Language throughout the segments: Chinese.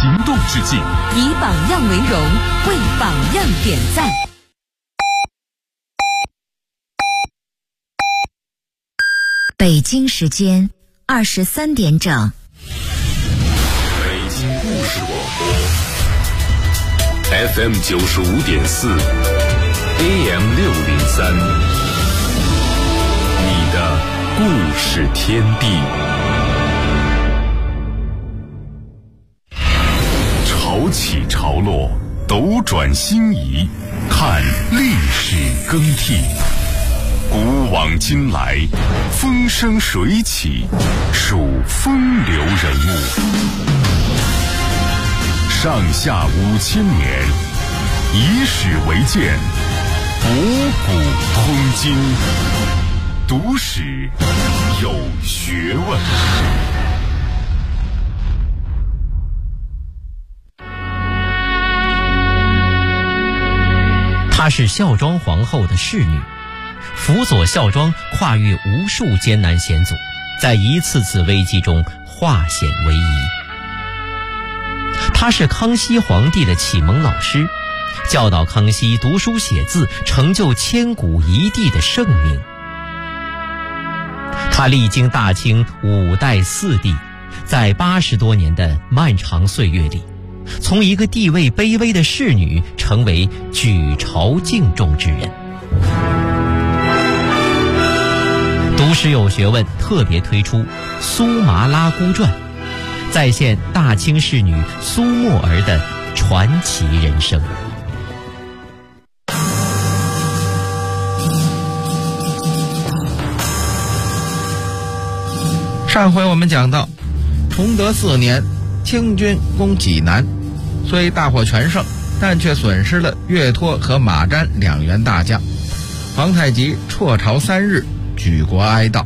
行动致敬， 以榜样为荣，为榜样点赞。 北京时间23点整。 北京故事广播 FM 95.4 AM 603，你的故事天地。潮起潮落，斗转星移，看历史更替。古往今来，风生水起，数风流人物。上下5000年，以史为鉴，博古通今，读史有学问。 她是孝庄皇后的侍女，辅佐孝庄跨越无数艰难险阻，在一次次危机中化险为夷。她是康熙皇帝的启蒙老师，教导康熙读书写字，成就千古一帝的盛名。她历经大清5代4帝，在80多年的漫长岁月里，从一个地位卑微的侍女成为举朝敬重之人。读史有学问特别推出《苏麻拉姑传》，再现大清侍女苏沫儿的传奇人生。 上回我们讲到，崇德4年，清军攻济南，虽大获全胜，但却损失了岳托和马瞻2员大将。皇太极辍朝3日，举国哀悼。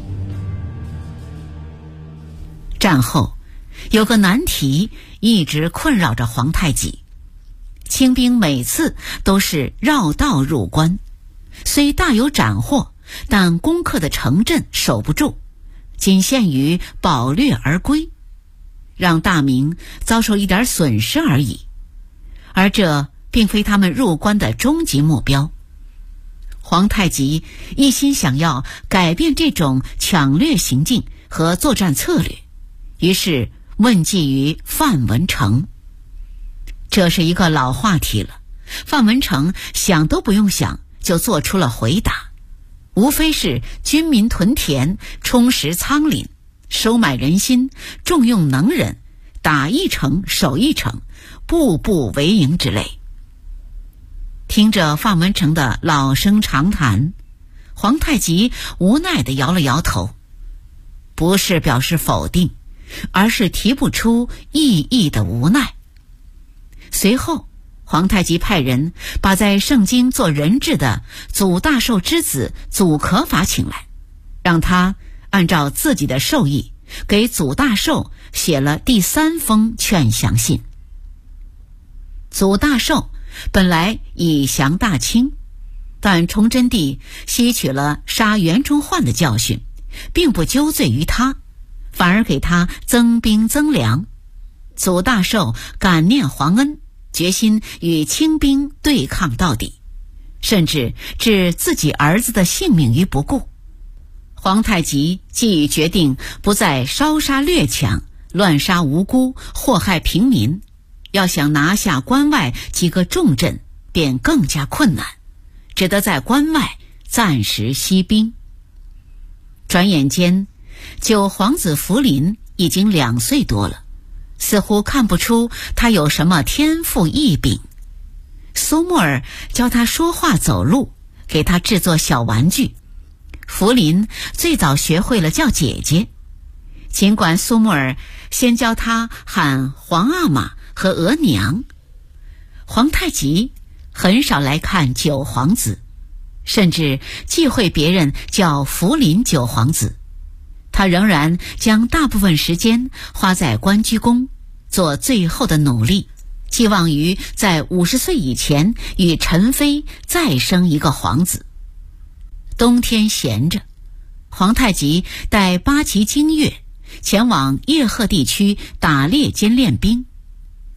战后有个难题一直困扰着皇太极，清兵每次都是绕道入关，虽大有斩获，但攻克的城镇守不住，仅限于饱掠而归，让大明遭受一点损失而已，而这并非他们入关的终极目标。皇太极一心想要改变这种抢掠行径和作战策略，于是问计于范文成。这是一个老话题了，范文成想都不用想就做出了回答，无非是军民屯田，充实仓廪，收买人心，重用能人，打一城守一城，步步为营之类。听着范文成的老生常谈，皇太极无奈地摇了摇头，不是表示否定，而是提不出意义的无奈。随后皇太极派人把在盛京做人质的祖大寿之子祖可法请来，让他按照自己的授意给祖大寿写了第3封劝降信。祖大寿本来已降大清，但崇祯帝吸取了杀袁崇焕的教训，并不纠罪于他，反而给他增兵增粮。祖大寿感念皇恩，决心与清兵对抗到底，甚至置自己儿子的性命于不顾。皇太极既已决定不再烧杀掠抢，乱杀无辜，祸害平民，要想拿下关外几个重镇便更加困难，只得在关外暂时息兵。转眼间9皇子福临已经2岁多了，似乎看不出他有什么天赋异禀。苏沫儿教他说话走路，给他制作小玩具。福临最早学会了叫姐姐，尽管苏沫儿先教他喊皇阿玛和额娘。皇太极很少来看9皇子，甚至忌讳别人叫福临9皇子。他仍然将大部分时间花在关雎宫，做最后的努力，寄望于在50岁以前与陈妃再生一个皇子。冬天闲着，皇太极带8旗精锐前往叶赫地区打猎兼练兵，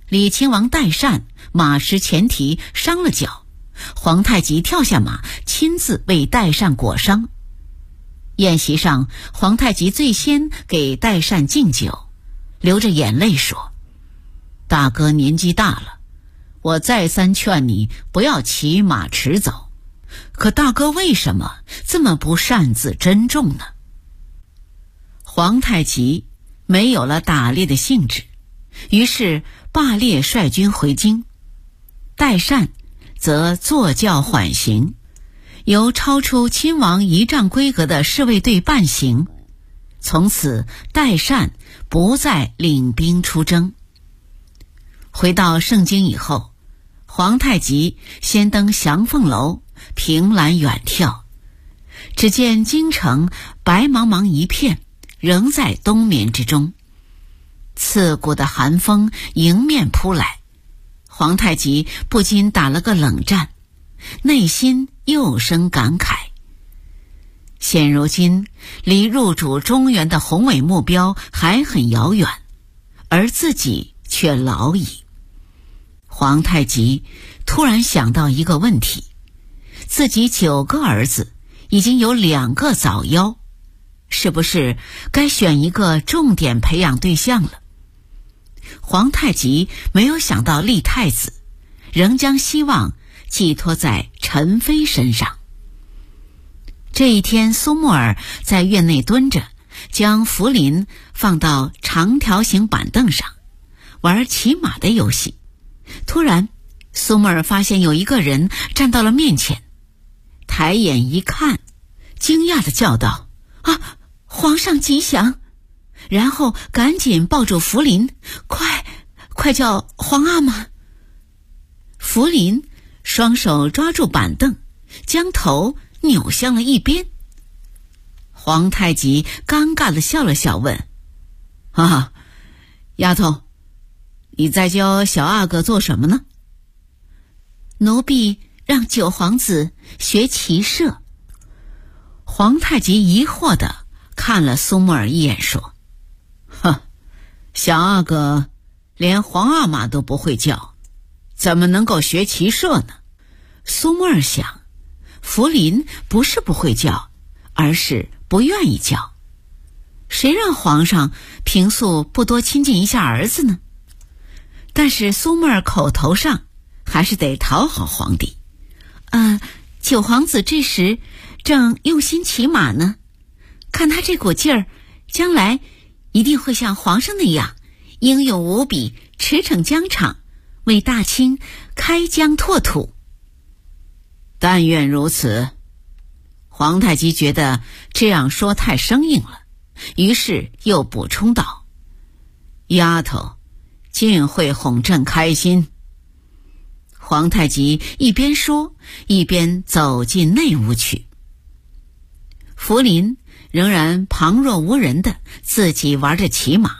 李亲王代善马失前蹄伤了脚，皇太极跳下马亲自为代善裹伤。宴席上，皇太极最先给代善敬酒，流着眼泪说：大哥年纪大了，我再三劝你不要骑马驰走，可大哥为什么这么不擅自珍重呢？皇太极没有了打猎的兴致，于是罢猎率军回京，代善则坐轿缓行，由超出亲王仪仗规格的侍卫队伴行。从此代善不再领兵出征。回到盛京以后，皇太极先登祥凤楼，凭栏远眺，只见京城白茫茫一片，仍在冬眠之中。刺骨的寒风迎面扑来，皇太极不禁打了个冷战，内心又生感慨。现如今离入主中原的宏伟目标还很遥远，而自己却老矣。皇太极突然想到一个问题，自己9个儿子已经有2个早夭，是不是该选一个重点培养对象了？皇太极没有想到立太子，仍将希望寄托在陈妃身上。这一天，苏木儿在院内蹲着，将福临放到长条形板凳上，玩骑马的游戏。突然，苏木儿发现有一个人站到了面前，抬眼一看，惊讶地叫道：啊，皇上吉祥！然后赶紧抱住福临，快叫皇阿玛！福临双手抓住板凳，将头扭向了一边。皇太极尴尬地笑了笑，问：啊，丫头，你在教小阿哥做什么呢？奴婢让九皇子学骑射。皇太极疑惑地看了苏木儿一眼，说：哼，小阿哥连皇阿玛都不会叫，怎么能够学骑射呢？苏木儿想，福临不是不会叫，而是不愿意叫。谁让皇上平素不多亲近一下儿子呢？但是苏木儿口头上还是得讨好皇帝。九皇子这时正用心骑马呢，看他这股劲儿，将来一定会像皇上那样英勇无比，驰骋疆场，为大清开疆拓土。但愿如此。皇太极觉得这样说太生硬了，于是又补充道：丫头，尽会哄朕开心。皇太极一边说，一边走进内屋去。福临仍然旁若无人的自己玩着骑马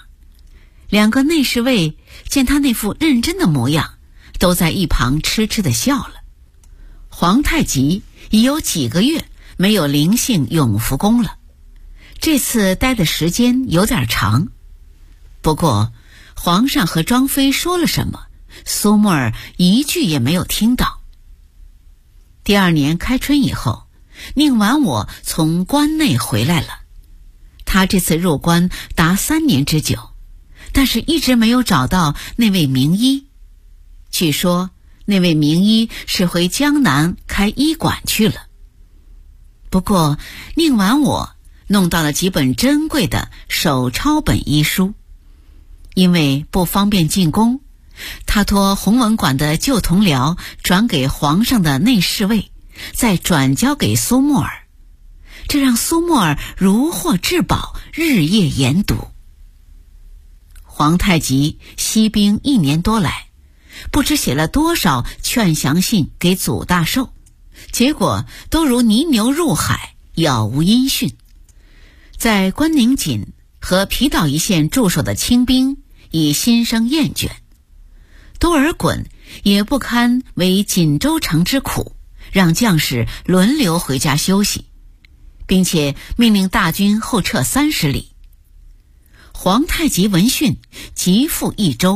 ，2个内侍卫见他那副认真的模样，都在一旁痴痴地笑了。皇太极已有几个月没有灵性永福宫了，这次待的时间有点长。不过皇上和庄妃说了什么，苏木儿一句也没有听到。第2年开春以后，宁完我从关内回来了。他这次入关达3年之久，但是一直没有找到那位名医。据说那位名医是回江南开医馆去了。不过宁完我弄到了几本珍贵的手抄本医书，因为不方便进宫，他托弘文馆的旧同僚转给皇上的内侍卫，再转交给苏木儿，这让苏木儿如获至宝，日夜研读。皇太极息兵1年多来，不知写了多少劝降信给祖大寿，结果都如泥牛入海，杳无音讯。在关宁锦和皮岛一线驻守的清兵已心生厌倦，多尔衮也不堪为锦州城之苦，让将士轮流回家休息，并且命令大军后撤30里。皇太极闻讯急赴益州，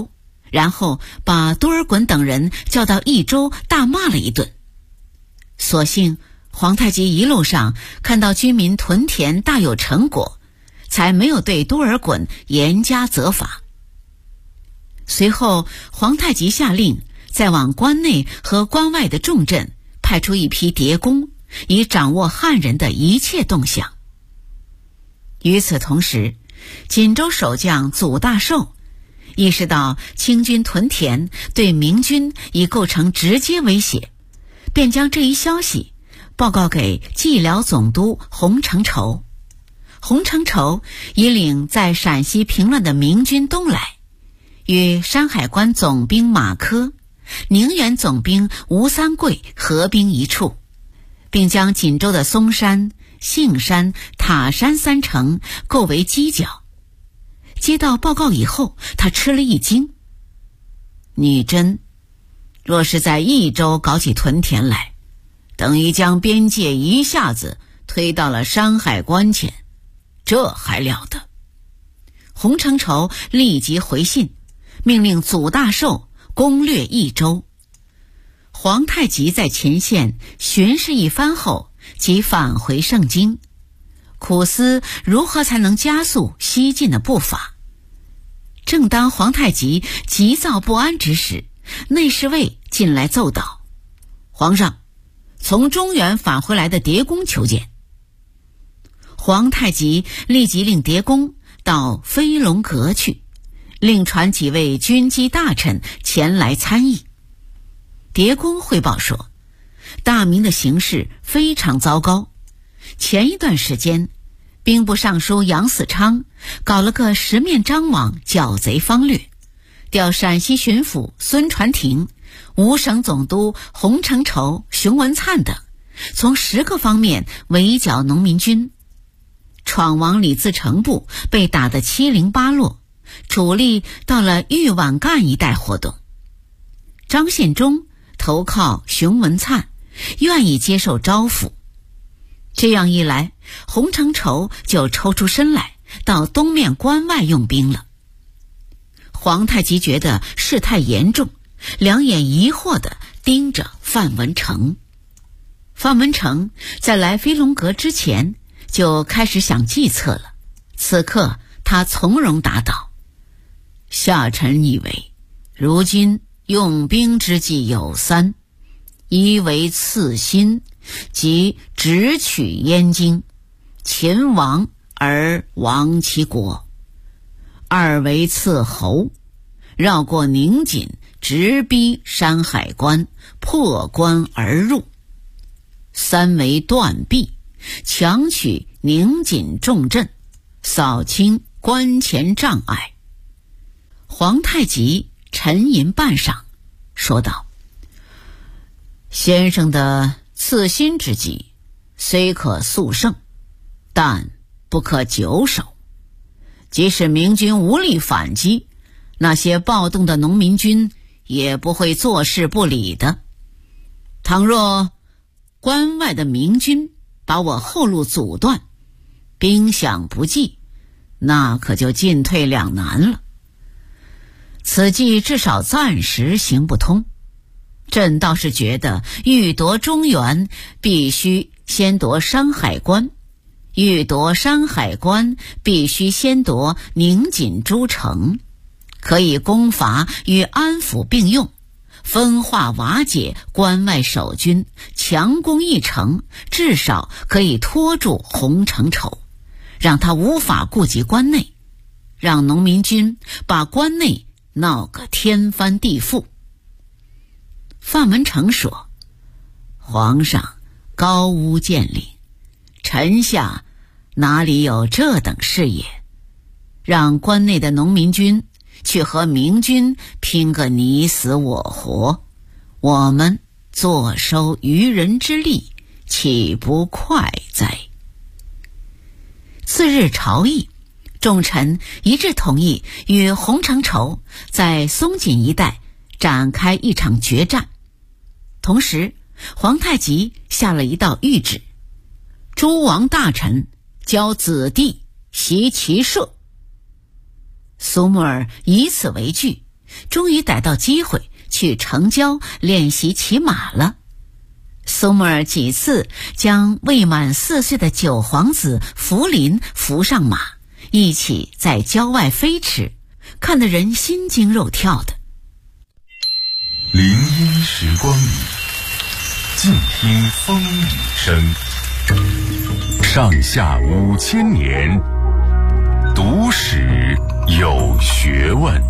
然后把多尔衮等人叫到益州大骂了一顿。所幸皇太极一路上看到军民屯田大有成果，才没有对多尔衮严加责罚。随后皇太极下令再往关内和关外的重镇派出一批谍工，以掌握汉人的一切动向。与此同时，锦州守将祖大寿意识到清军屯田对明军已构成直接威胁，便将这一消息报告给蓟辽总督洪承畴。洪承畴引领在陕西平乱的明军东来，与山海关总兵马科、宁远总兵吴三桂合兵一处，并将锦州的松山、杏山、塔山三城构为犄角。接到报告以后，他吃了一惊。女真若是在益州搞起屯田来，等于将边界一下子推到了山海关前，这还了得。洪承畴立即回信，命令祖大寿攻略益州。皇太极在前线巡视一番后，即返回盛京，苦思如何才能加速西进的步伐。正当皇太极急躁不安之时，内侍卫进来奏道：皇上，从中原返回来的谍工求见。皇太极立即令谍工到飞龙阁去，另传几位军机大臣前来参议。谍工汇报说，大明的形势非常糟糕。前一段时间，兵部尚书杨嗣昌搞了个十面张网剿贼方略，调陕西巡抚孙传庭、吴省总督洪承畴、熊文灿等，从10个方面围剿农民军。闯王李自成部被打得七零八落，主力到了豫皖赣一带活动。张献忠投靠熊文灿，愿意接受招抚。这样一来，洪承畴就抽出身来，到东面关外用兵了。皇太极觉得事态严重，两眼疑惑地盯着范文成。范文成在来飞龙阁之前就开始想计策了。此刻他从容答道：下臣以为，如今用兵之计有3：一为刺新，即直取燕京，擒王而亡其国；二为刺侯，绕过宁锦，直逼山海关，破关而入；三为断臂，强取宁锦重镇，扫清关前障碍。皇太极沉吟半晌，说道：先生的刺新之计虽可速胜，但不可久守。即使明军无力反击，那些暴动的农民军也不会坐视不理的。倘若关外的明军把我后路阻断，兵饷不济，那可就进退两难了。此计至少暂时行不通。朕倒是觉得欲夺中原，必须先夺山海关；欲夺山海关，必须先夺宁锦诸城，可以攻伐与安抚并用，分化瓦解关外守军，强攻一城，至少可以拖住洪承畴，让他无法顾及关内，让农民军把关内闹个天翻地覆。范文成说：皇上高屋建瓴，臣下哪里有这等事业？让关内的农民军去和明军拼个你死我活，我们坐收渔人之利，岂不快哉？次日朝议，众臣一致同意与洪承畴在松锦一带展开一场决战。同时，皇太极下了一道谕旨：诸王大臣教子弟习骑射。苏木尔以此为据， 终于逮到机会去城郊练习骑马了。苏木尔几次将未满4岁的九皇子福临扶上马，一起在郊外飞驰，看得人心惊肉跳的。 林荫时光里，静听风雨声。上下5000年，读史有学问。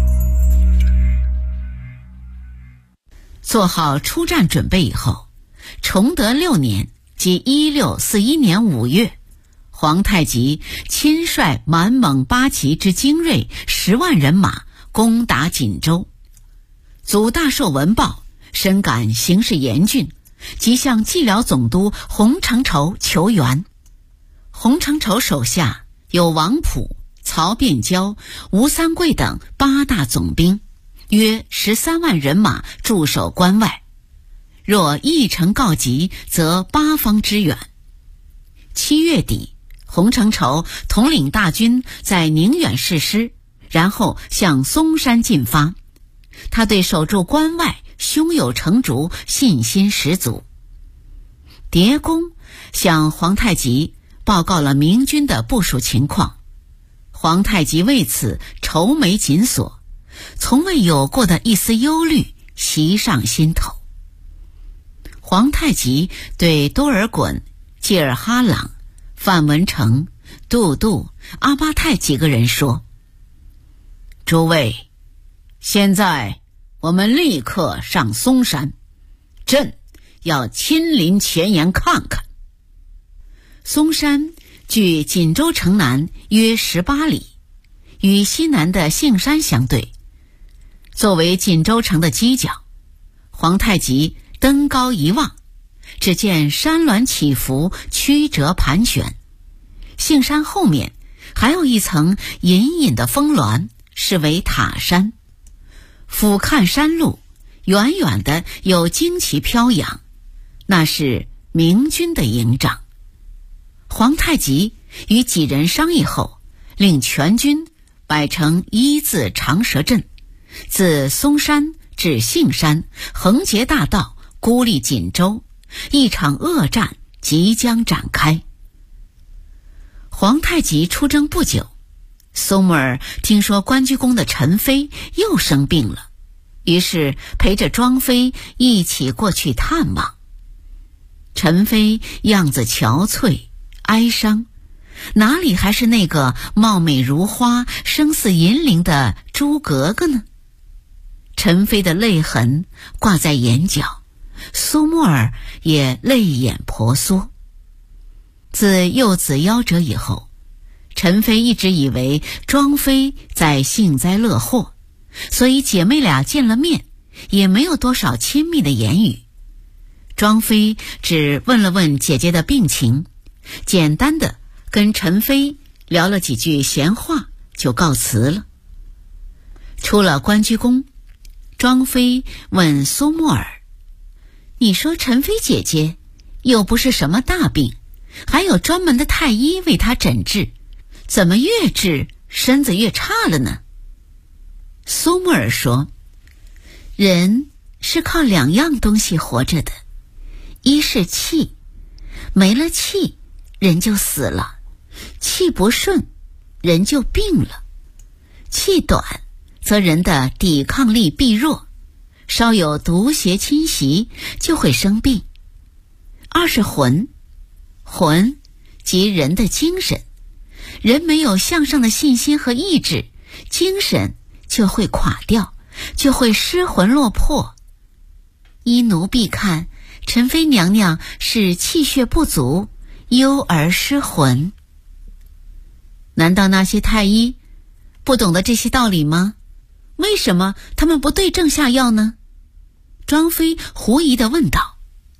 做好出战准备以后，崇德6年，即1641年5月，皇太极亲率满蒙八旗之精锐10万人马攻打锦州。祖大寿闻报，深感形势严峻，即向蓟辽总督洪承畴求援。洪承畴手下有王溥、曹变交、吴三桂等8大总兵，约13万人马驻守关外。若一城告急，则8方支援。7月底，洪承畴统领大军在宁远誓师，然后向嵩山进发。他对守住关外胸有成竹，信心十足。迭公向皇太极报告了明军的部署情况，皇太极为此愁眉紧锁，从未有过的一丝忧虑袭上心头。皇太极对多尔衮、济尔哈朗、范文成、杜度、阿巴泰几个人说：诸位，现在我们立刻上嵩山，朕要亲临前沿看看。嵩山距锦州城南约18里，与西南的杏山相对。作为锦州城的犄角，皇太极登高一望，只见山峦起伏，曲折盘旋。杏山后面还有一层隐隐的峰峦，是为塔山。俯瞰山路，远远的有旌旗飘扬，那是明军的营帐。皇太极与几人商议后，令全军摆成1字长蛇阵，自嵩山至杏山，横截大道，孤立锦州，一场恶战即将展开。皇太极出征不久，苏木尔听说关雎宫的陈妃又生病了，于是陪着庄妃一起过去探望。陈妃样子憔悴哀伤，哪里还是那个貌美如花、声似银铃的朱格格呢？陈妃的泪痕挂在眼角，苏木尔也泪眼婆娑。自幼子夭折以后，陈妃一直以为庄妃在幸灾乐祸，所以姐妹俩见了面也没有多少亲密的言语。庄妃只问了问姐姐的病情，简单的跟陈妃聊了几句闲话，就告辞了。出了关雎宫，庄妃问苏木尔：你说陈妃姐姐又不是什么大病，还有专门的太医为她诊治，怎么越治身子越差了呢？苏木尔说：人是靠2样东西活着的，一是气，没了气人就死了，气不顺人就病了，气短则人的抵抗力必弱，稍有毒邪侵袭就会生病。二是魂，魂即人的精神，人没有向上的信心和意志，精神就会垮掉，就会失魂落魄。依奴婢看，陈妃娘娘是气血不足，忧而失魂。难道那些太医不懂得这些道理吗？为什么他们不对症下药呢？庄妃狐疑地问道。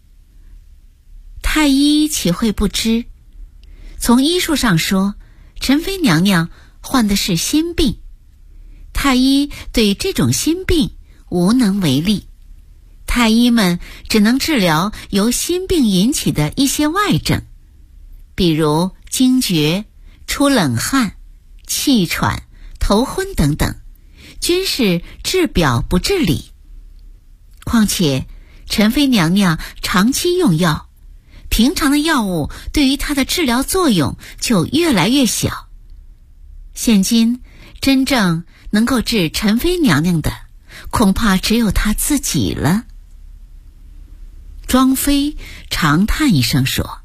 太医岂会不知？从医术上说，陈妃娘娘患的是心病，太医对这种心病无能为力，太医们只能治疗由心病引起的一些外症，比如惊厥、出冷汗、气喘、头昏等等， 均是治表不治里。况且陈妃娘娘长期用药，平常的药物对于她的治疗作用就越来越小。现今真正能够治陈妃娘娘的，恐怕只有她自己了。庄妃长叹一声说：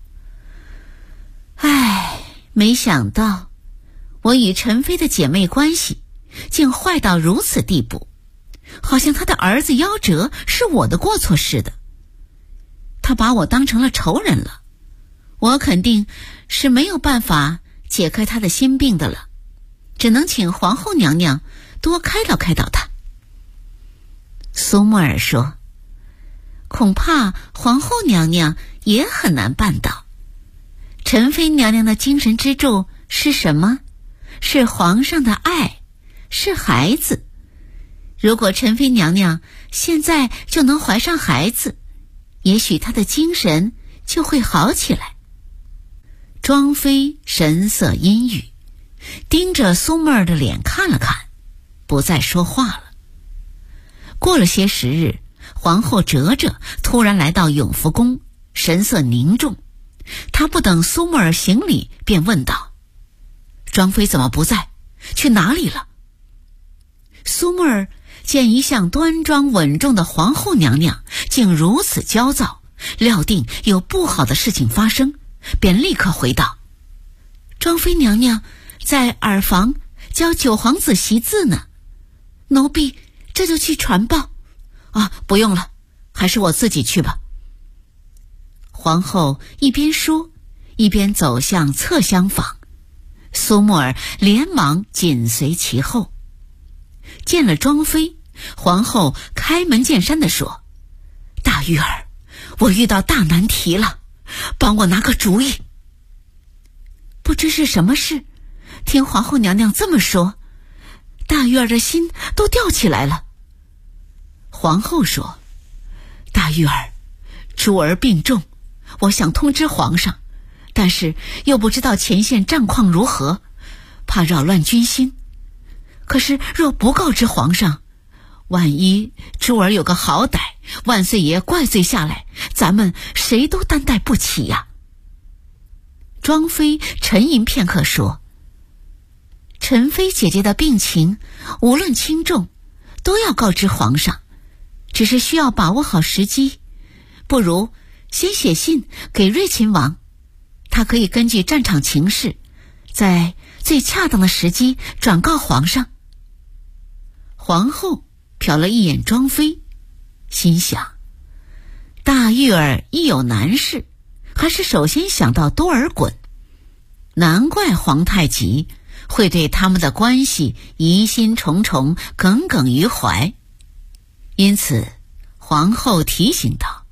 唉，没想到我与陈妃的姐妹关系竟坏到如此地步，好像她的儿子夭折是我的过错似的。她把我当成了仇人了，我肯定是没有办法解开她的心病的了，只能请皇后娘娘多开导开导她。苏沫儿说：恐怕皇后娘娘也很难办到。陈妃娘娘的精神支柱是什么？是皇上的爱，是孩子。如果陈妃娘娘现在就能怀上孩子，也许她的精神就会好起来。庄妃神色阴郁，盯着苏沫儿的脸看了看，不再说话了。过了些时日，皇后哲哲突然来到永福宫，神色凝重。她不等苏沫儿行礼，便问道：庄妃怎么不在？去哪里了？苏沫儿见一向端庄稳重的皇后娘娘竟如此焦躁，料定有不好的事情发生，便立刻回道：庄妃娘娘在耳房教九皇子习字呢，奴婢这就去传报。不用了，还是我自己去吧。皇后一边说，一边走向侧厢房，苏沫儿连忙紧随其后。见了庄妃，皇后开门见山地说：大玉儿，我遇到大难题了，帮我拿个主意。不知是什么事，听皇后娘娘这么说，大玉儿的心都吊起来了。皇后说：大玉儿，珠儿病重，我想通知皇上，但是又不知道前线战况如何，怕扰乱军心。可是若不告知皇上，万一珠儿有个好歹，万岁爷怪罪下来，咱们谁都担待不起呀。庄妃沉吟片刻说：陈妃姐姐的病情无论轻重，都要告知皇上，只是需要把握好时机。不如先写信给睿亲王，他可以根据战场情势，在最恰当的时机转告皇上。皇后瞟了一眼庄妃，心想：大玉儿一有难事，还是首先想到多尔衮，难怪皇太极会对他们的关系疑心重重，耿耿于怀。因此皇后提醒道：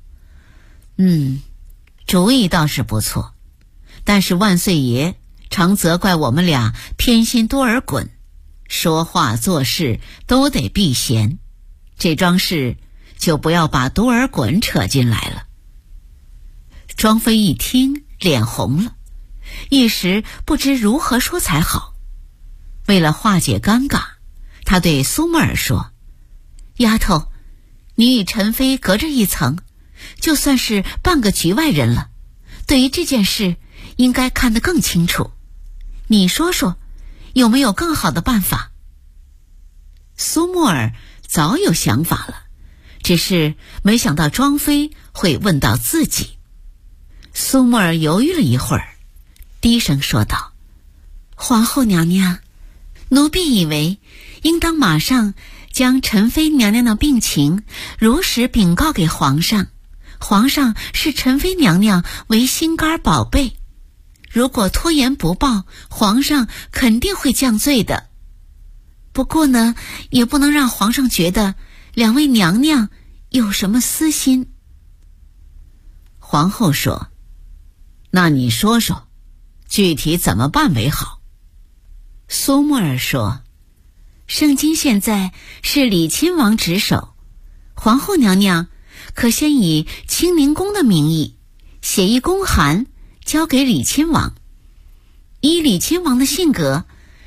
主意倒是不错，但是万岁爷常责怪我们俩偏心多尔衮，说话做事都得避嫌，这桩事就不要把多尔衮扯进来了。庄妃一听脸红了，一时不知如何说才好。为了化解尴尬，她对苏沫儿说：丫头，你与陈妃隔着一层，就算是半个局外人了，对于这件事应该看得更清楚。你说说，有没有更好的办法？苏沫儿早有想法了，只是没想到庄妃会问到自己。苏沫儿犹豫了一会儿，低声说道：皇后娘娘，奴婢以为应当马上将陈妃娘娘的病情如实禀告给皇上，皇上视陈妃娘娘为心肝宝贝，如果拖延不报，皇上肯定会降罪的。不过呢，也不能让皇上觉得两位娘娘有什么私心。皇后说：那你说说，具体怎么办为好？苏沫儿说：圣经现在是李亲王值守，皇后娘娘可先以清宁宫的名义写一公函交给李亲王。依李亲王的性格，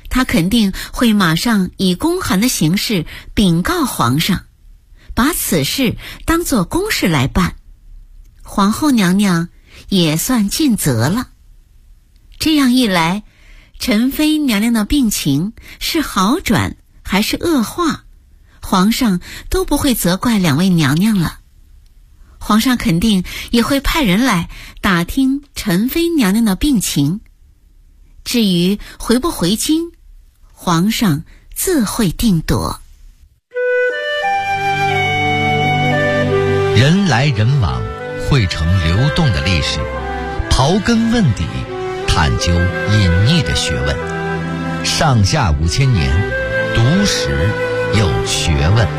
他肯定会马上以公函的形式禀告皇上，把此事当作公事来办，皇后娘娘也算尽责了。这样一来，陈妃娘娘的病情是好转还是恶化，皇上都不会责怪两位娘娘了。皇上肯定也会派人来打听陈妃娘娘的病情。至于回不回京，皇上自会定夺。 人来人往，汇成流动的历史，刨根问底，探究隐匿的学问。上下5000年，读史有学问。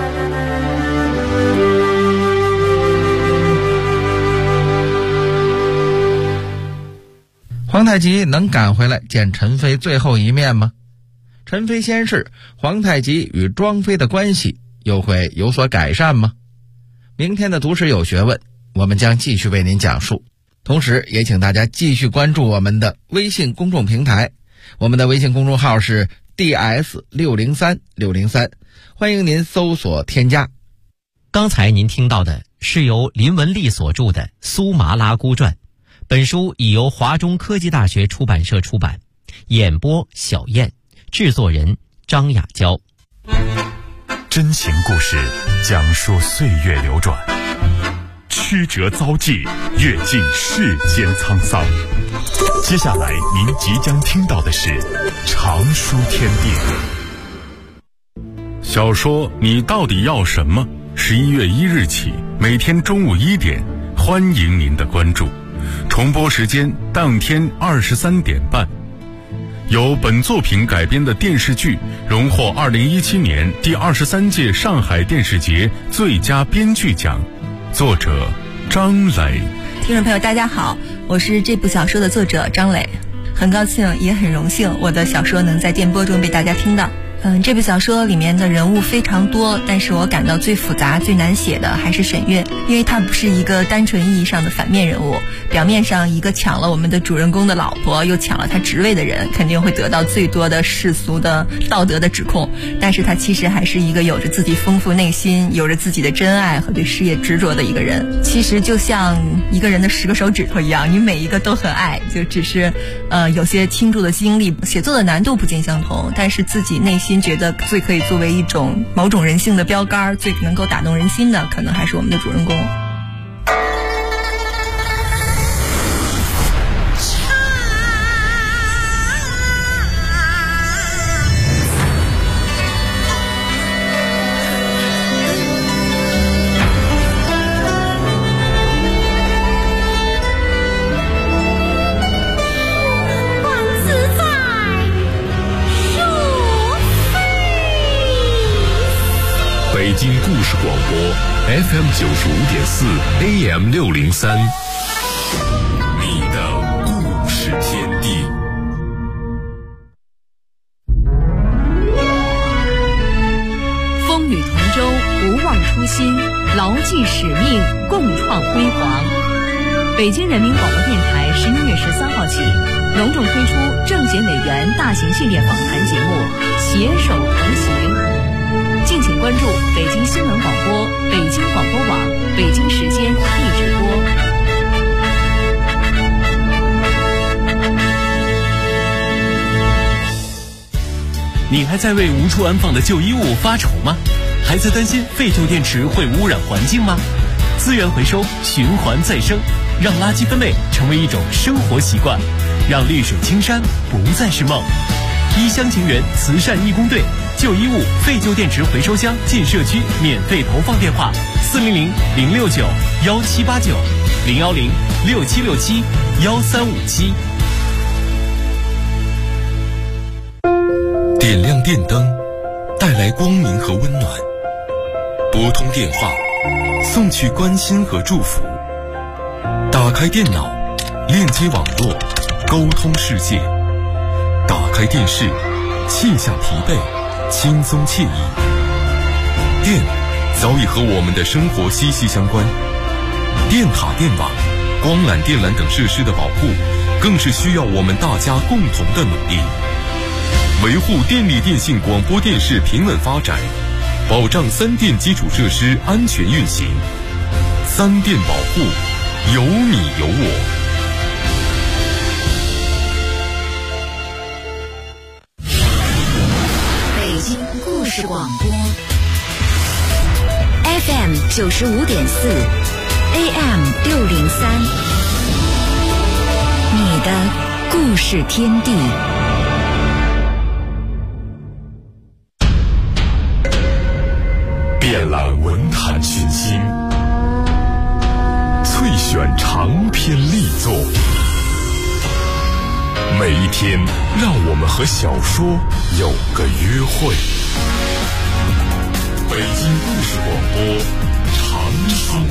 皇太极能赶回来见陈妃最后一面吗？陈妃仙逝，皇太极与庄妃的关系又会有所改善吗？明天的读史有学问，我们将继续为您讲述。同时也请大家继续关注我们的微信公众平台，我们的微信公众号是 DS603603，欢迎您搜索添加。 刚才您听到的是由林文丽所著的《苏麻拉姑传》，本书已由华中科技大学出版社出版，演播小燕，制作人张雅娇。 真情故事讲述岁月流转，曲折遭际，阅尽世间沧桑。接下来您即将听到的是常书天地。小说你到底要什么？11月1日起，每天中午1点，欢迎您的关注。重播时间当天23点半。由本作品改编的电视剧荣获2017年第23届上海电视节最佳编剧奖，作者张磊。 听众朋友大家好，我是这部小说的作者张磊，很高兴也很荣幸我的小说能在电波中被大家听到。这部小说里面的人物非常多，但是我感到最复杂最难写的还是沈月，因为她不是一个单纯意义上的反面人物，表面上一个抢了我们的主人公的老婆又抢了他职位的人，肯定会得到最多的世俗的道德的指控，但是他其实还是一个有着自己丰富内心，有着自己的真爱和对事业执着的一个人。其实就像一个人的10个手指头一样，你每一个都很爱，就只是有些倾注的精力，写作的难度不尽相同，但是自己内心觉得最可以作为一种某种人性的标杆，最能够打动人心的，可能还是我们的主人公。 北京故事广播 FM 95.4 AM 603，你的故事天地。 风雨同舟，不忘初心，牢记使命，共创辉煌。北京人民广播电台11月13号起，隆重推出政协委员大型系列访谈节目《携手同行》。敬请关注北京新闻广播、北京广播网、北京时间一直播。 你还在为无处安放的旧衣物发愁吗？还在担心废旧电池会污染环境吗？资源回收，循环再生，让垃圾分类成为一种生活习惯，让绿水青山不再是梦。一厢情愿慈善义工队旧衣物废旧电池回收箱进社区免费投放电话：400-069-1789，010-6767-1357。 点亮电灯，带来光明和温暖；拨通电话，送去关心和祝福；打开电脑，链接网络，沟通世界；打开电视，卸下疲惫，轻松惬意。电早已和我们的生活息息相关，电塔、电网、光缆、电缆等设施的保护，更是需要我们大家共同的努力。 维护电力电信广播电视平稳发展，保障三电基础设施安全运行。三电保护，有你有我。 北京故事广播 FM 95.4 AM 603，你的故事天地。 遍览文坛群星，萃选长篇力作，每一天让我们和小说有个约会。北京故事广播，长寿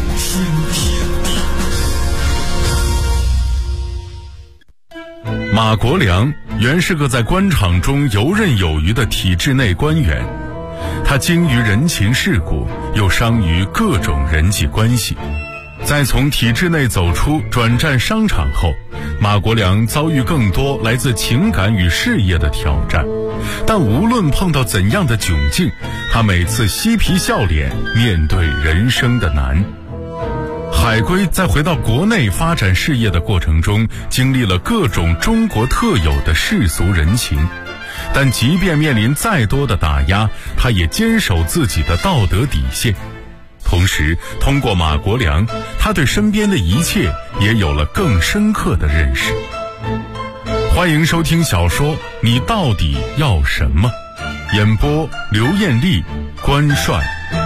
天地。马国良原是个在官场中游刃有余的体制内官员，他精于人情世故，又商于各种人际关系。在从体制内走出转战商场后，马国良遭遇更多来自情感与事业的挑战，但无论碰到怎样的窘境，他每次嬉皮笑脸面对人生的难。海归在回到国内发展事业的过程中，经历了各种中国特有的世俗人情，但即便面临再多的打压，他也坚守自己的道德底线。同时，通过马国良，他对身边的一切也有了更深刻的认识。欢迎收听小说《你到底要什么》，演播刘艳丽、关帅。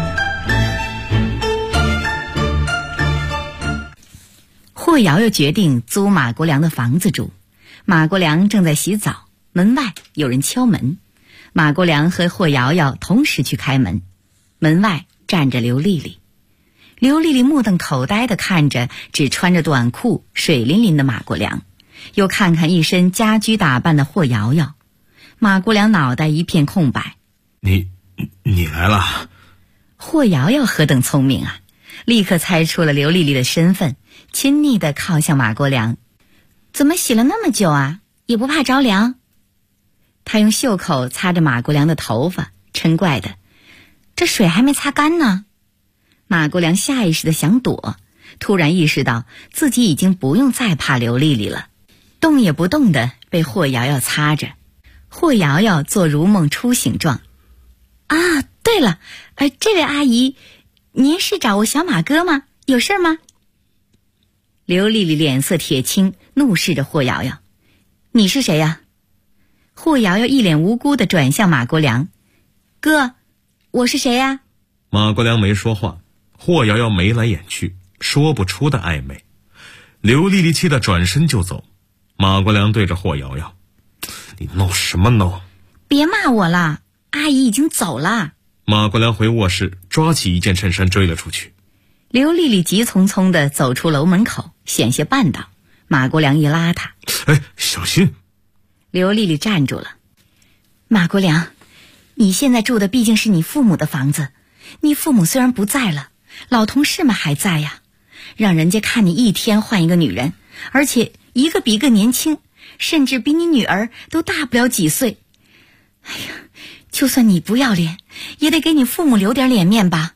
霍瑶瑶决定租马国良的房子住。马国良正在洗澡，门外有人敲门。马国良和霍瑶瑶同时去开门，门外站着刘丽丽。刘丽丽目瞪口呆地看着只穿着短裤水淋淋的马国良，又看看一身家居打扮的霍瑶瑶。马国良脑袋一片空白。 你来了。 霍瑶瑶何等聪明啊，立刻猜出了刘丽丽的身份，亲昵地靠向马国良。怎么洗了那么久啊？也不怕着凉？他用袖口擦着马国良的头发，嗔怪的，这水还没擦干呢。马国良下意识地想躲，突然意识到自己已经不用再怕刘丽丽了，动也不动地被霍瑶瑶擦着。霍瑶瑶做如梦初醒状。啊，对了，这位阿姨，您是找我小马哥吗？有事吗？刘丽丽脸色铁青，怒视着霍瑶瑶。你是谁呀？霍瑶瑶一脸无辜地转向马国良。哥，我是谁呀？ 马国良没说话，霍瑶瑶眉来眼去，说不出的暧昧。刘丽丽气得转身就走。马国良对着霍瑶瑶，你闹什么闹？ 别骂我了，阿姨已经走了。 马国良回卧室，抓起一件衬衫追了出去。 刘丽丽急匆匆地走出楼门口，险些绊倒。马国良一拉她， 小心！ 刘丽丽站住了。马国良，你现在住的毕竟是你父母的房子，你父母虽然不在了，老同事们还在呀，让人家看你一天换一个女人，而且一个比一个年轻，甚至比你女儿都大不了几岁。哎呀，就算你不要脸，也得给你父母留点脸面吧。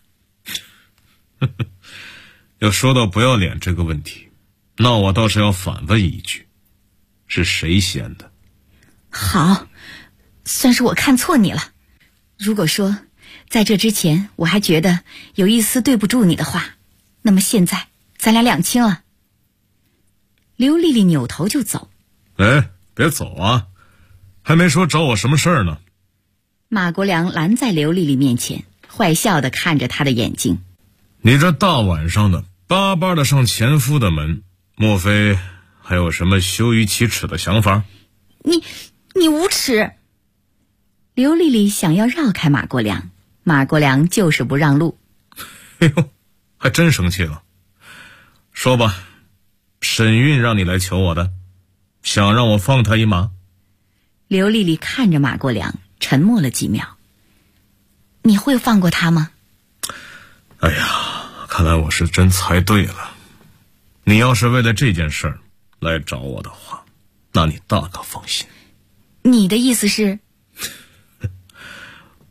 要说到不要脸这个问题，那我倒是要反问一句，是谁先的？ 好，算是我看错你了。如果说在这之前我还觉得有一丝对不住你的话，那么现在咱俩两清了。刘丽丽扭头就走。 别走啊，还没说找我什么事儿呢。 马国良拦在刘丽丽面前，坏笑地看着她的眼睛。 你这大晚上的巴巴地上前夫的门，莫非还有什么羞于启齿的想法？ 你无耻！刘丽丽想要绕开马国良，马国良就是不让路。 哎呦，还真生气了。说吧，沈韵让你来求我的，想让我放他一马？ 刘丽丽看着马国良，沉默了几秒。你会放过他吗？ 哎呀，看来我是真猜对了。你要是为了这件事儿来找我的话，那你大可放心。 你的意思是？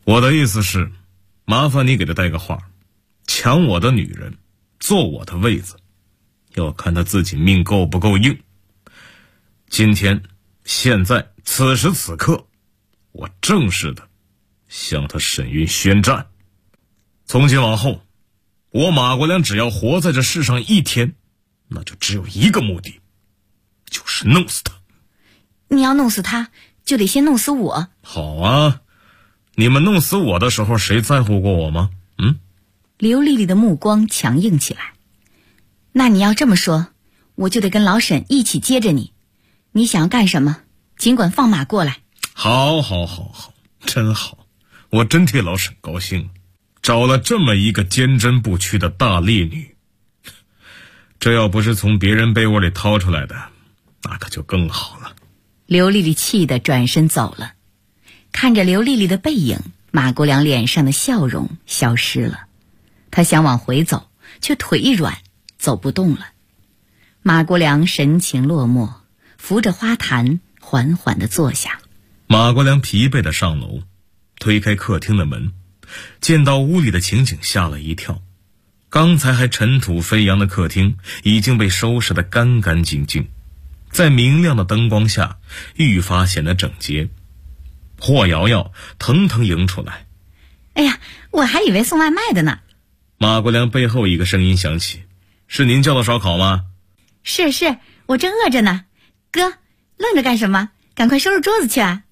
我的意思是，麻烦你给他带个话，抢我的女人，坐我的位子，要看他自己命够不够硬。今天，现在，此时此刻，我正式的向他沈韵宣战。从今往后，我马国良只要活在这世上一天，那就只有一个目的，就是弄死他。 你要弄死他，就得先弄死我。 好啊，你们弄死我的时候，谁在乎过我吗？ 刘丽丽的目光强硬起来。那你要这么说，我就得跟老沈一起接着你。你想要干什么，尽管放马过来。 好，真好，我真替老沈高兴，找了这么一个坚贞不屈的大烈女。这要不是从别人被窝里掏出来的，那可就更好了。 刘丽丽气得转身走了。看着刘丽丽的背影，马国良脸上的笑容消失了。他想往回走，却腿一软，走不动了。马国良神情落寞，扶着花坛缓缓地坐下。 马国良疲惫地上楼，推开客厅的门，见到屋里的情景吓了一跳。刚才还尘土飞扬的客厅已经被收拾得干干净净，在明亮的灯光下愈发显得整洁。霍瑶瑶腾腾迎出来。 哎呀，我还以为送外卖的呢。 马国良背后一个声音响起，是您叫的烧烤吗？ 是，我正饿着呢。哥，愣着干什么？赶快收拾桌子去啊。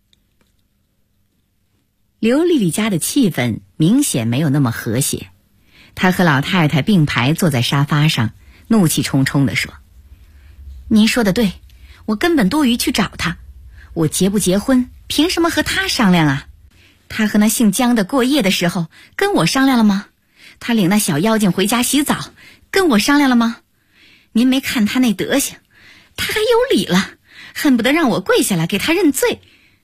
刘丽丽家的气氛明显没有那么和谐。她和老太太并排坐在沙发上，怒气冲冲地说：您说的对，我根本多余去找他。我结不结婚，凭什么和他商量啊？他和那姓姜的过夜的时候，跟我商量了吗？他领那小妖精回家洗澡，跟我商量了吗？您没看他那德行，他还有理了，恨不得让我跪下来给他认罪。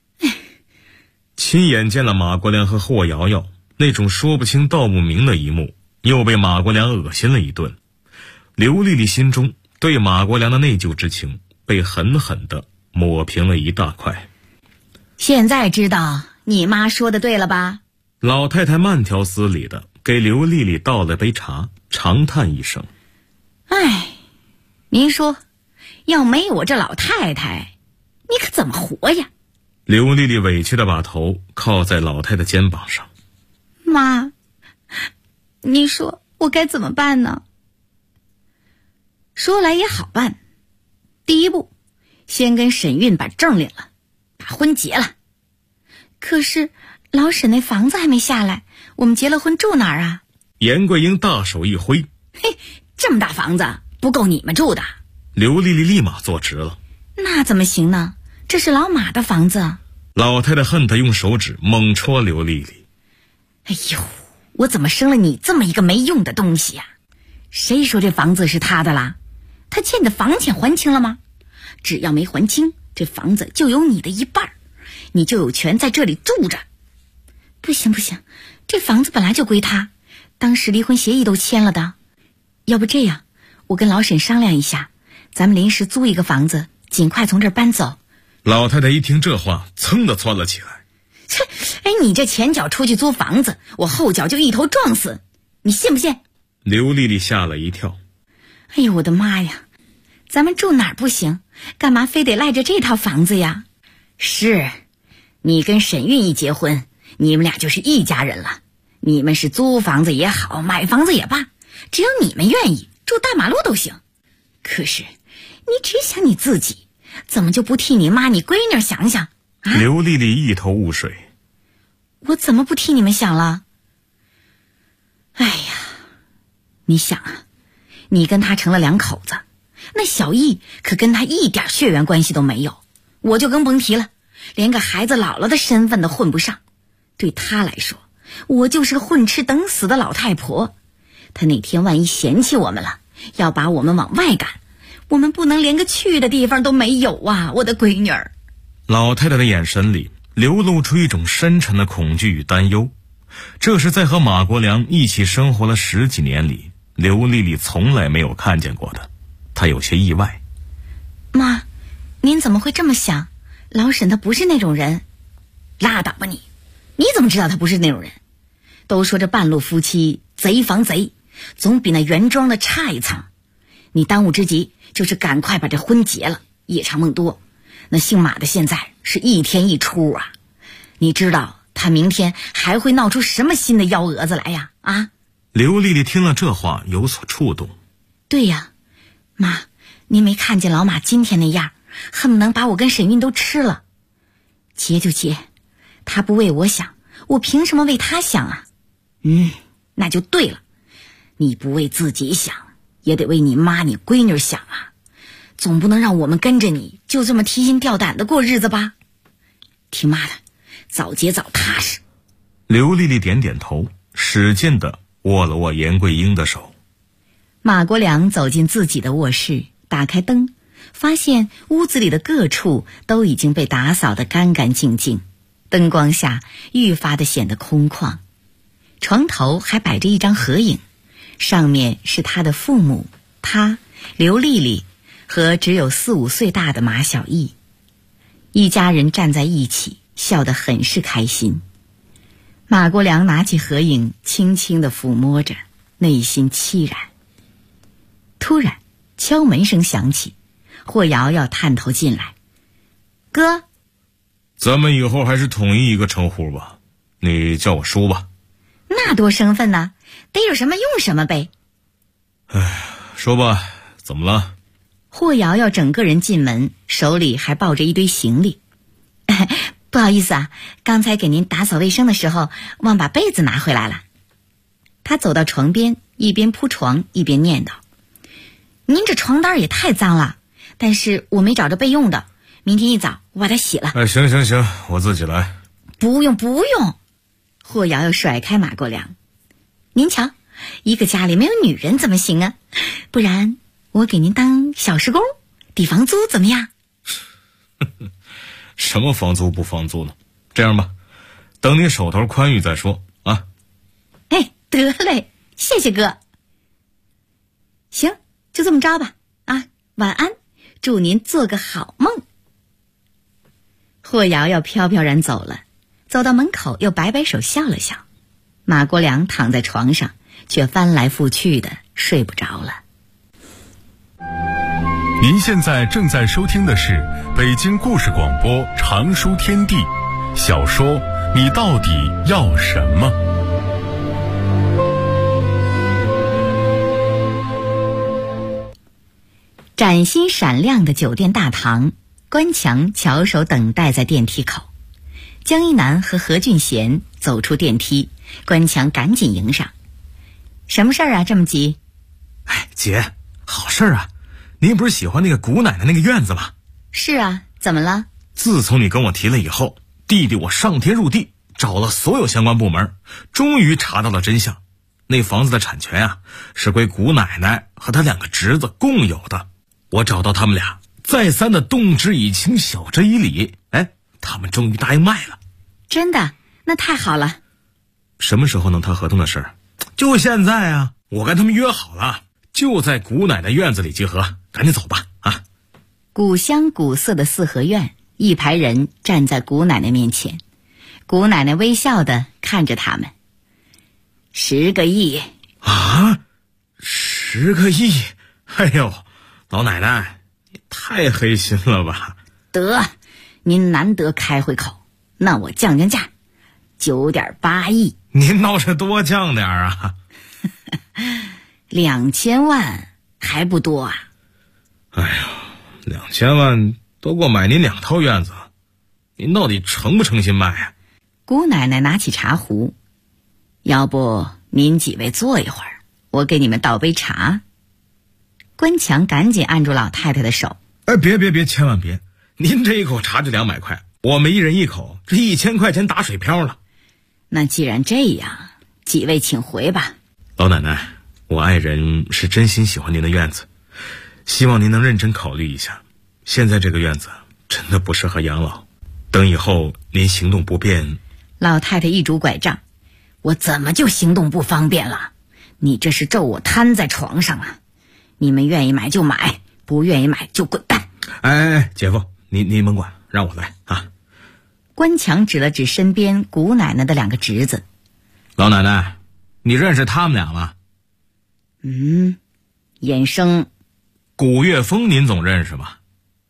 亲眼见了马国良和霍瑶瑶那种说不清道不明的一幕，又被马国良恶心了一顿。刘丽丽心中对马国良的内疚之情被狠狠地抹平了一大块。 现在知道你妈说的对了吧？ 老太太慢条斯理地给刘丽丽倒了杯茶，长叹一声： 哎，您说，要没有我这老太太，你可怎么活呀？ 刘丽丽委屈地把头靠在老太太肩膀上。 妈，你说我该怎么办呢？说来也好办，第一步，先跟沈韵把证领了，把婚结了。可是老沈那房子还没下来，我们结了婚住哪儿啊？ 严桂英大手一挥： 嘿，这么大房子不够你们住的。 刘丽丽立马坐直了。 那怎么行呢？这是老马的房子。 老太太恨得用手指猛戳刘丽丽。 哎呦，我怎么生了你这么一个没用的东西呀？谁说这房子是他的啦？他欠的房钱还清了吗？只要没还清，这房子就有你的一半，你就有权在这里住着。不行，这房子本来就归他，当时离婚协议都签了的。要不这样，我跟老沈商量一下，咱们临时租一个房子，尽快从这儿搬走。 老太太一听这话，噌地窜了起来。 切，哎，你这前脚出去租房子，我后脚就一头撞死，你信不信？ 刘丽丽吓了一跳。 哎呦我的妈呀，咱们住哪儿不行，干嘛非得赖着这套房子呀？是，你跟沈韵一结婚，你们俩就是一家人了。你们是租房子也好，买房子也罢，只要你们愿意，住大马路都行。可是你只想你自己，怎么就不替你妈你闺女想想啊？ 刘丽丽一头雾水。 我怎么不替你们想了？哎呀，你想啊，你跟他成了两口子，那小易可跟他一点血缘关系都没有，我就更甭提了，连个孩子姥姥的身份都混不上。对他来说，我就是个混吃等死的老太婆。他哪天万一嫌弃我们了，要把我们往外赶，我们不能连个去的地方都没有啊，我的闺女儿。 老太太的眼神里流露出一种深沉的恐惧与担忧，这是在和马国良一起生活了10几年里，刘丽丽从来没有看见过的。她有些意外。 妈，您怎么会这么想？老沈他不是那种人。拉倒吧你， 你怎么知道他不是那种人？都说这半路夫妻贼防贼，总比那原装的差一层。你当务之急就是赶快把这婚结了，夜长梦多。那姓马的现在是一天一出啊，你知道他明天还会闹出什么新的幺蛾子来呀？啊！ 刘丽丽听了这话有所触动。 对呀，妈，您没看见老马今天那样，恨不能把我跟沈韵都吃了。结就结，他不为我想，我凭什么为他想啊？那就对了，你不为自己想，也得为你妈你闺女想啊，总不能让我们跟着你就这么提心吊胆的过日子吧？听妈的，早结早踏实。 刘丽丽点点头，使劲地握了握严桂英的手。 马国良走进自己的卧室，打开灯，发现屋子里的各处都已经被打扫得干干净净，灯光下愈发的显得空旷。床头还摆着一张合影，上面是他的父母，他刘丽丽和只有4、5岁大的马小艺。一家人站在一起，笑得很是开心。马国良拿起合影，轻轻地抚摸着，内心凄然。突然敲门声响起，霍瑶瑶探头进来。哥， 咱们以后还是统一一个称呼吧，你叫我叔吧。 那多生分呢，得有什么用什么呗。 说吧，怎么了？ 霍瑶瑶整个人进门，手里还抱着一堆行李。不好意思啊，刚才给您打扫卫生的时候忘把被子拿回来了。她走到床边，一边铺床一边念叨：您这床单也太脏了，但是我没找着备用的，明天一早我把它洗了。 行，我自己来。 不用。霍瑶瑶甩开马国良，您瞧，一个家里没有女人怎么行啊？不然我给您当小时工，抵房租怎么样？ 什么房租不房租呢？这样吧，等你手头宽裕再说啊。 得嘞，谢谢哥。行，就这么着吧。啊，晚安，祝您做个好梦。霍瑶瑶飘飘然走了，走到门口又摆摆手笑了笑。马国良躺在床上，却翻来覆去的睡不着了。 您现在正在收听的是北京故事广播长书天地小说《你到底要什么》。 崭新闪亮的酒店大堂，关强翘首等待在电梯口。江一南和何俊贤走出电梯，关强赶紧迎上。什么事儿啊，这么急？ 姐，好事啊，您不是喜欢那个姑奶奶那个院子吗？ 是啊，怎么了？ 自从你跟我提了以后，弟弟我上天入地找了所有相关部门，终于查到了真相。那房子的产权啊，是归姑奶奶和她2个侄子共有的。我找到他们俩，再三的动之以情，晓之以理，他们终于答应卖了。 真的？那太好了。 什么时候能谈合同的事？就现在啊，我跟他们约好了，就在姑奶奶院子里集合，赶紧走吧啊！ 古香古色的4合院，一排人站在姑奶奶面前，姑奶奶微笑地看着他们。10个亿啊！10个亿！哎呦，老奶奶，你太黑心了吧？ 得，您难得开回口，那我降降价，9.8亿。 您倒是多降点啊 ！2000万还不多啊？ 哎呀，2000万都够买您2套院子，您到底诚不诚心卖啊？ 姑奶奶拿起茶壶，要不您几位坐一会儿，我给你们倒杯茶。关强赶紧按住老太太的手。 别，千万别！您这一口茶就200块，我们1人1口，这1000块钱打水漂了。 那既然这样，几位请回吧。 老奶奶，我爱人是真心喜欢您的院子，希望您能认真考虑一下。现在这个院子真的不适合养老，等以后您行动不便。 老太太一拄拐杖，我怎么就行动不方便了？你这是咒我瘫在床上啊！你们愿意买就买，不愿意买就滚蛋。 姐夫，您甭管，让我来啊！ 关强指了指身边古奶奶的2个侄子。 老奶奶，你认识他们俩吗？ 衍生。 古岳峰您总认识吧？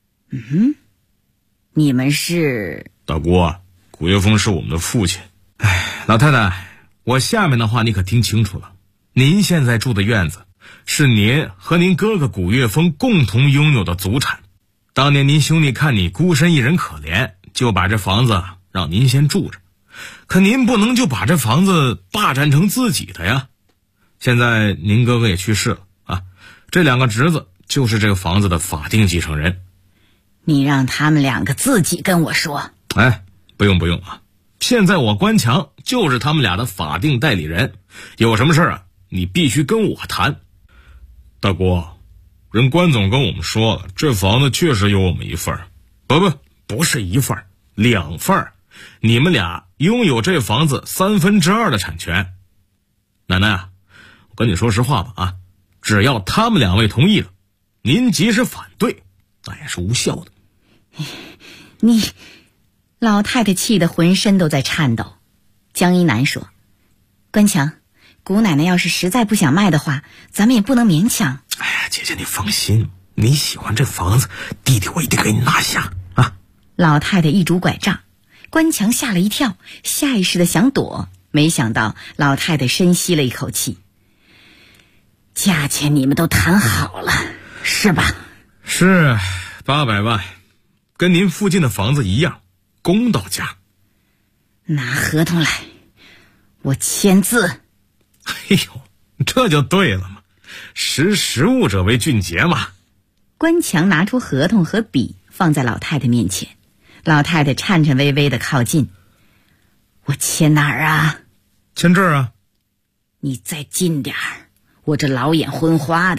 你们是？ 大姑，古岳峰是我们的父亲。老太太，我下面的话你可听清楚了。您现在住的院子是您和您哥哥古岳峰共同拥有的祖产。当年您兄弟看你孤身一人可怜，就把这房子让您先住着，可您不能就把这房子霸占成自己的呀。现在您哥哥也去世了啊，这2个侄子就是这个房子的法定继承人。 你让他们2个自己跟我说。 不用啊，现在我关强就是他们俩的法定代理人，有什么事啊你必须跟我谈。大姑，人关总跟我们说了，这房子确实有我们一份，不是一份，2份，你们俩拥有这房子2/3的产权。奶奶啊，我跟你说实话吧啊，只要他们2位同意了，您即使反对那也是无效的。 你，老太太气得浑身都在颤抖。江一南说，关强，姑奶奶要是实在不想卖的话，咱们也不能勉强。 姐姐你放心，你喜欢这房子，弟弟我一定给你拿下啊。 老太太一拄拐杖，关强吓了一跳，下意识的想躲，没想到老太太深吸了一口气。价钱你们都谈好了是吧？ 是800万，跟您附近的房子一样，公道价。 拿合同来，我签字。 这就对了嘛，识物者为俊杰嘛。 关强拿出合同和笔放在老太太面前，老太太颤颤巍巍地靠近。我签哪儿啊？ 签这儿啊。 你再近点儿，我这老眼昏花的。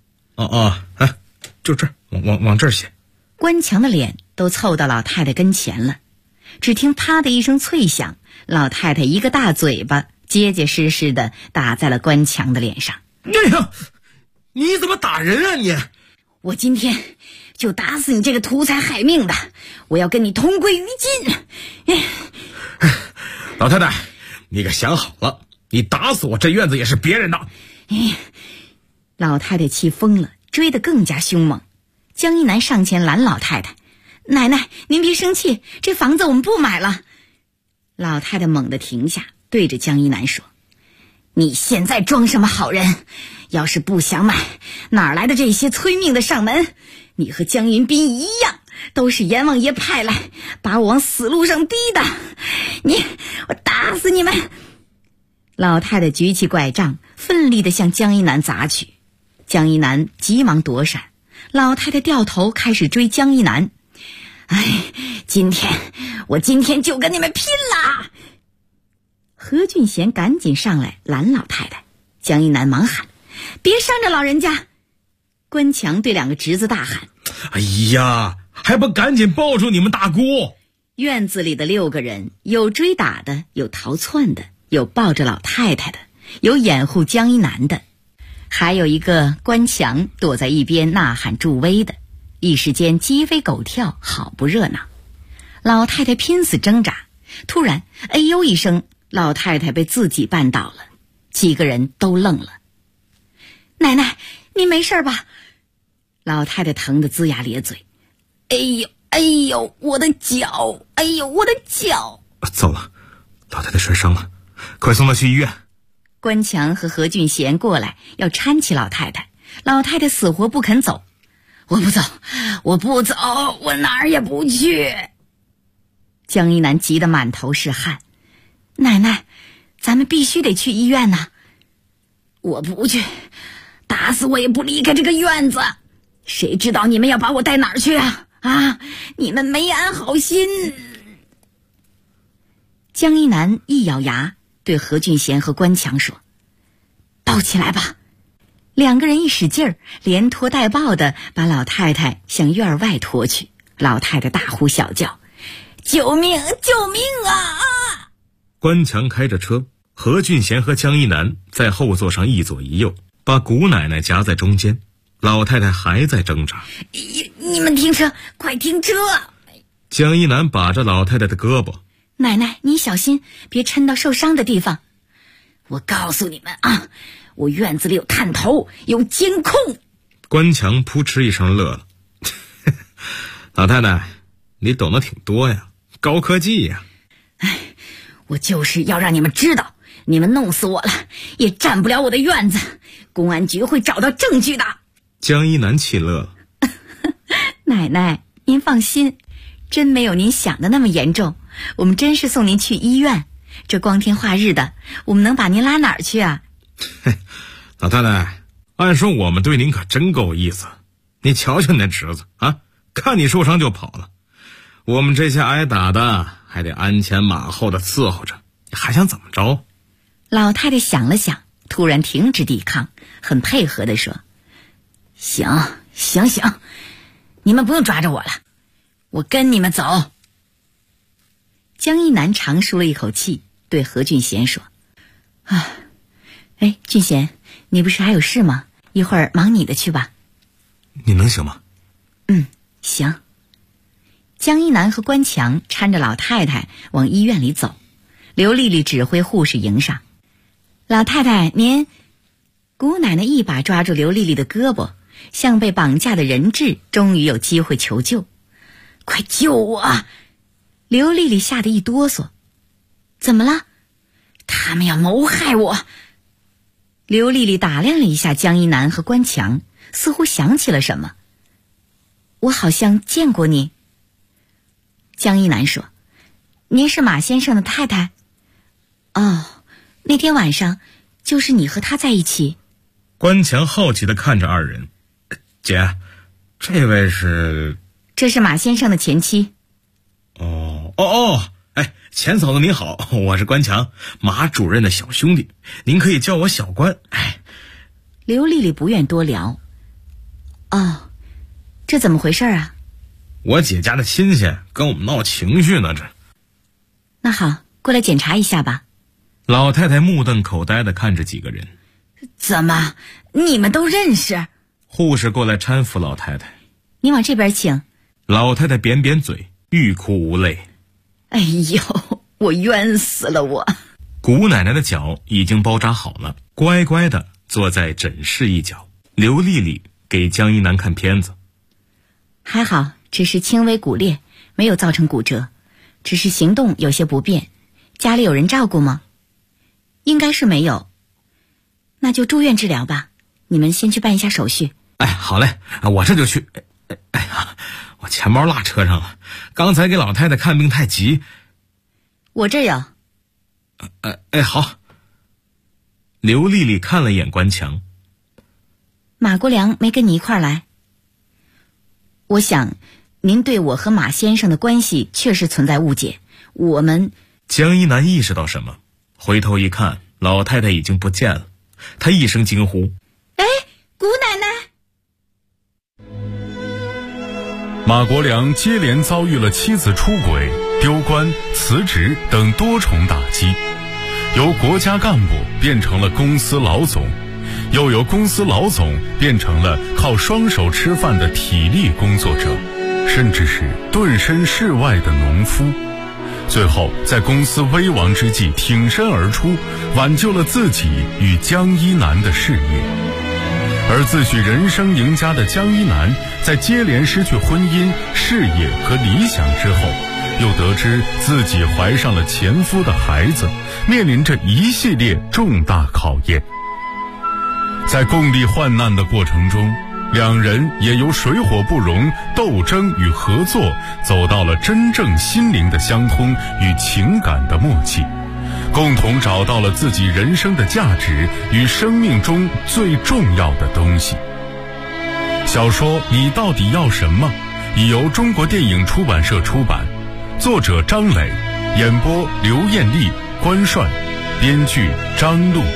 就这儿，往这儿写。 关强的脸都凑到老太太跟前了，只听啪的一声脆响，老太太一个大嘴巴结结实实的打在了关强的脸上。 你怎么打人啊你？ 我今天就打死你这个图财害命的，我要跟你同归于尽。 老太太，你可想好了，你打死我这院子也是别人的。 老太太气疯了，追得更加凶猛。江一南上前拦老太太，奶奶您别生气，这房子我们不买了。老太太猛地停下，对着江一南说，你现在装什么好人？要是不想买，哪来的这些催命的上门？你和江云斌一样，都是阎王爷派来把我往死路上逼的。我打死你们！老太太举起拐杖，奋力地向江一南砸去。江一南急忙躲闪，老太太掉头开始追江一南。我今天就跟你们拼了！何俊贤赶紧上来拦老太太，江一南忙喊，别伤着老人家。关强对2个侄子大喊， 还不赶紧抱住你们大姑！ 院子里的6个人，有追打的，有逃窜的，有抱着老太太的，有掩护江一南的，还有一个关强躲在一边呐喊助威的，一时间鸡飞狗跳，好不热闹。老太太拼死挣扎，突然哎呦一声，老太太被自己绊倒了，几个人都愣了。奶奶，您没事吧？老太太疼得龇牙咧嘴。哎呦，我的脚！我的脚！ 糟了，老太太摔伤了，快送她去医院。 关强和何俊贤过来要搀起老太太，老太太死活不肯走。我不走，我哪儿也不去。江一南急得满头是汗。奶奶，咱们必须得去医院呐！我不去，打死我也不离开这个院子。谁知道你们要把我带哪儿去啊？你们没安好心。江一南一咬牙，对何俊贤和关强说，抱起来吧。2个人一使劲儿，连拖带抱的把老太太向院外拖去。老太太大呼小叫，救命救命啊！ 关强开着车，何俊贤和江一南在后座上一左一右，把古奶奶夹在中间。老太太还在挣扎。 你们停车，快停车！ 江一南把着老太太的胳膊， 奶奶，你小心，别抻到受伤的地方。我告诉你们啊，我院子里有探头，有监控。 关强扑哧一声乐了。老太太，你懂得挺多呀，高科技呀。 哎，我就是要让你们知道，你们弄死我了也占不了我的院子，公安局会找到证据的。 江一南气乐了。 奶奶，您放心，真没有您想的那么严重，我们真是送您去医院。这光天化日的，我们能把您拉哪儿去啊？ 老太太，按说我们对您可真够意思，你瞧瞧你那侄子啊，看你受伤就跑了，我们这些挨打的还得鞍前马后的伺候着，你还想怎么着？ 老太太想了想，突然停止抵抗，很配合地说：行，你们不用抓着我了，我跟你们走。江一南长舒了一口气，对何俊贤说：俊贤，你不是还有事吗？一会儿忙你的去吧。 你能行吗？ 行。江一南和关强搀着老太太往医院里走，刘丽丽指挥护士迎上。老太太您……姑奶奶一把抓住刘丽丽的胳膊，像被绑架的人质，终于有机会求救。快救我！刘丽丽吓得一哆嗦。怎么了？他们要谋害我。刘丽丽打量了一下江一南和关强，似乎想起了什么。我好像见过你。江一南说：您是马先生的太太？哦，那天晚上就是你和他在一起。 关强好奇地看着二人。姐，这位是？ 这是马先生的前妻。 钱嫂子您好，我是关强，马主任的小兄弟，您可以叫我小关。 刘丽丽不愿多聊。这怎么回事啊？ 我姐家的亲戚跟我们闹情绪呢，这。 那好，过来检查一下吧。 老太太目瞪口呆地看着几个人。 怎么，你们都认识？ 护士过来搀扶老太太。 你往这边请。 老太太扁扁嘴，欲哭无泪。 哎呦，我冤死了我！ 姑奶奶的脚已经包扎好了，乖乖地坐在诊室一角。刘丽丽给江一南看片子。 还好，只是轻微骨裂，没有造成骨折，只是行动有些不便。家里有人照顾吗？应该是没有。那就住院治疗吧，你们先去办一下手续。 好嘞，我这就去。我钱包落车上了，刚才给老太太看病太急。 我这有。 好。刘丽丽看了一眼关强。 马国良没跟你一块儿来？我想您对我和马先生的关系确实存在误解，我们…… 江一南意识到什么，回头一看，老太太已经不见了，他一声惊呼： 姑奶奶！ 马国良接连遭遇了妻子出轨、丢官、辞职等多重打击，由国家干部变成了公司老总，又由公司老总变成了靠双手吃饭的体力工作者，甚至是顿身事外的农夫。最后在公司危亡之际挺身而出，挽救了自己与江一南的事业。而自诩人生赢家的江一南，在接连失去婚姻、事业和理想之后，又得知自己怀上了前夫的孩子，面临着一系列重大考验。在共历患难的过程中，两人也由水火不容、斗争与合作，走到了真正心灵的相通与情感的默契，共同找到了自己人生的价值与生命中最重要的东西。小说《你到底要什么》已由中国电影出版社出版，作者张磊，演播刘艳丽、关涮，编剧张璐。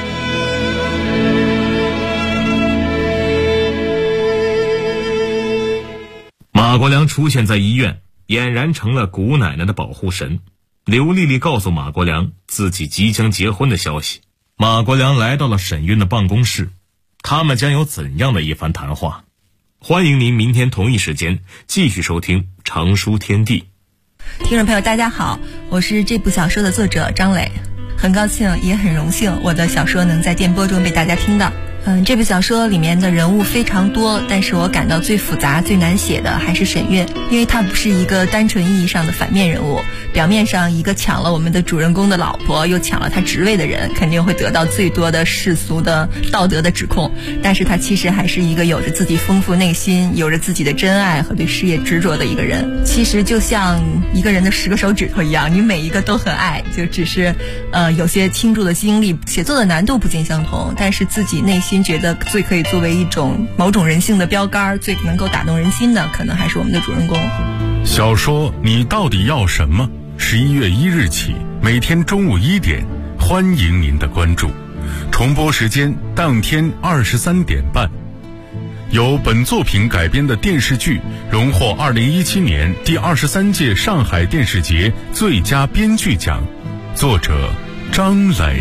马国良出现在医院，俨然成了古奶奶的保护神。刘丽丽告诉马国良自己即将结婚的消息。马国良来到了沈运的办公室，他们将有怎样的一番谈话？ 欢迎您明天同一时间继续收听常书天地。 听众朋友大家好，我是这部小说的作者张磊，很高兴也很荣幸我的小说能在电波中被大家听到。这部小说里面的人物非常多，但是我感到最复杂最难写的还是沈月，因为她不是一个单纯意义上的反面人物，表面上一个抢了我们的主人公的老婆又抢了他职位的人，肯定会得到最多的世俗的道德的指控，但是他其实还是一个有着自己丰富内心，有着自己的真爱和对事业执着的一个人。其实就像一个人的10个手指头一样，你每一个都很爱，就只是有些倾注的精力，写作的难度不尽相同，但是自己内心觉得最可以作为一种某种人性的标杆，最能够打动人心的，可能还是我们的主人公。 小说你到底要什么？11月1日起，每天中午1点，欢迎您的关注。重播时间当天23点半。由本作品改编的电视剧荣获2017年第23届上海电视节最佳编剧奖，作者张磊。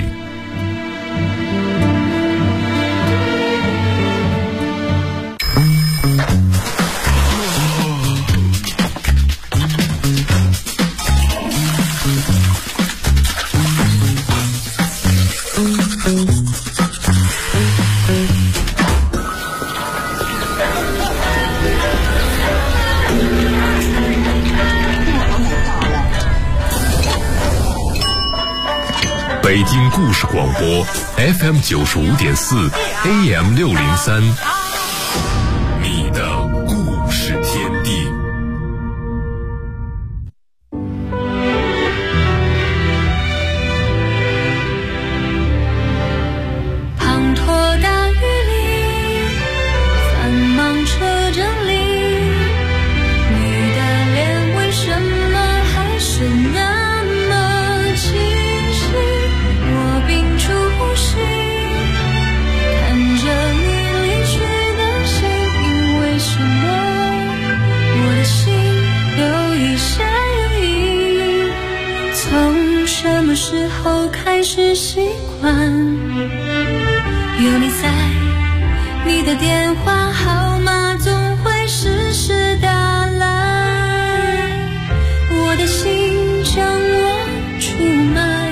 北京故事广播 FM 95.4 AM 603，你的故事天地。 滂沱大雨里，繁忙车阵里，你的脸为什么还是那么清晰？我屏住呼吸，看着你离去的身影，为什么我的心有一些犹豫？从什么时候开始习惯有你在，你的电话号码总会时时打来，我的心将我出卖，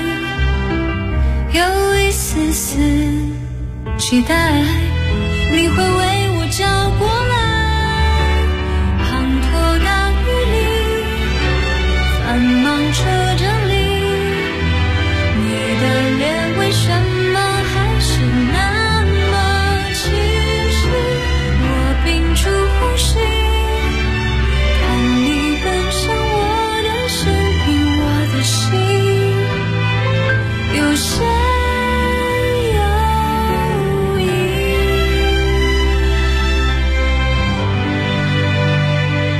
有一丝丝期待你会为我找过